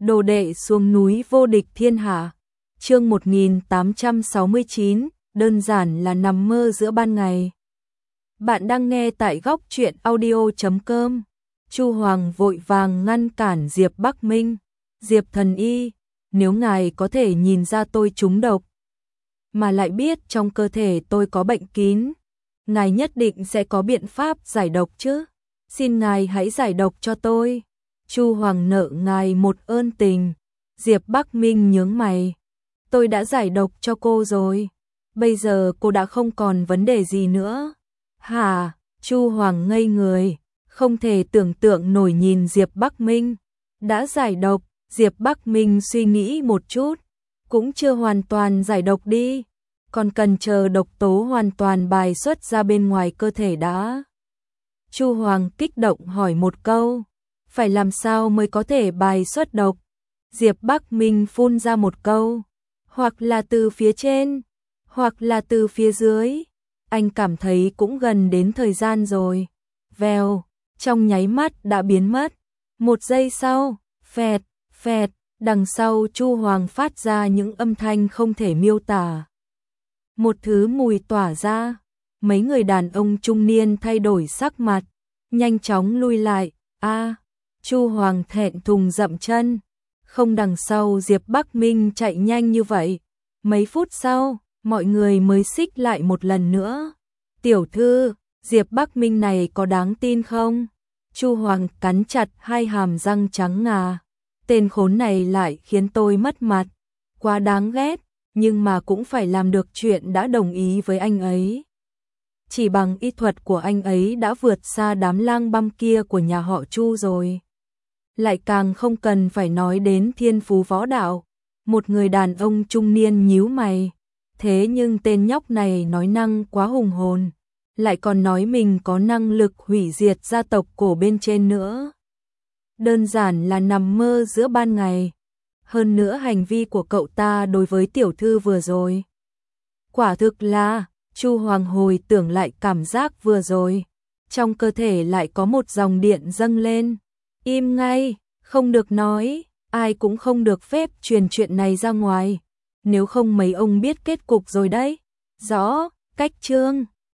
Đồ đệ xuống núi vô địch thiên hạ. Chương 1869, đơn giản là nằm mơ giữa ban ngày. Bạn đang nghe tại góc truyện audio.com. Chu Hoàng vội vàng ngăn cản Diệp Bắc Minh. Diệp thần y, nếu ngài có thể nhìn ra tôi trúng độc, mà lại biết trong cơ thể tôi có bệnh kín, ngài nhất định sẽ có biện pháp giải độc chứ. Xin ngài hãy giải độc cho tôi. Chu Hoàng nợ ngài một ơn tình. Diệp Bắc Minh nhướng mày. Tôi đã giải độc cho cô rồi. Bây giờ cô đã không còn vấn đề gì nữa. Hả? Chu Hoàng ngây người, không thể tưởng tượng nổi nhìn Diệp Bắc Minh. Đã giải độc? Diệp Bắc Minh suy nghĩ một chút. Cũng chưa hoàn toàn giải độc đi. Còn cần chờ độc tố hoàn toàn bài xuất ra bên ngoài cơ thể đã. Chu Hoàng kích động hỏi một câu. Phải làm sao mới có thể bài xuất độc? Diệp Bắc Minh phun ra một câu. Hoặc là từ phía trên, hoặc là từ phía dưới. Anh cảm thấy cũng gần đến thời gian rồi. Vèo, trong nháy mắt đã biến mất. Một giây sau, phẹt, phẹt, đằng sau Chu Hoàng phát ra những âm thanh không thể miêu tả. Một thứ mùi tỏa ra. Mấy người đàn ông trung niên thay đổi sắc mặt, nhanh chóng lui lại. Chu Hoàng thẹn thùng dậm chân. Không, đằng sau Diệp Bắc Minh chạy nhanh như vậy. Mấy phút sau, mọi người mới xích lại một lần nữa. Tiểu thư, Diệp Bắc Minh này có đáng tin không? Chu Hoàng cắn chặt hai hàm răng trắng ngà. Tên khốn này lại khiến tôi mất mặt. Quá đáng ghét, nhưng mà cũng phải làm được chuyện đã đồng ý với anh ấy. Chỉ bằng y thuật của anh ấy đã vượt xa đám lang băm kia của nhà họ Chu rồi. Lại càng không cần phải nói đến thiên phú võ đạo. Một người đàn ông trung niên nhíu mày. Thế nhưng tên nhóc này nói năng quá hùng hồn. Lại còn nói mình có năng lực hủy diệt gia tộc cổ bên trên nữa. Đơn giản là nằm mơ giữa ban ngày. Hơn nữa hành vi của cậu ta đối với tiểu thư vừa rồi. Quả thực là, Chu Hoàng hồi tưởng lại cảm giác vừa rồi. Trong cơ thể lại có một dòng điện dâng lên. Im ngay, không được nói, ai cũng không được phép truyền chuyện này ra ngoài. Nếu không mấy ông biết kết cục rồi đấy. Rõ, cách chương.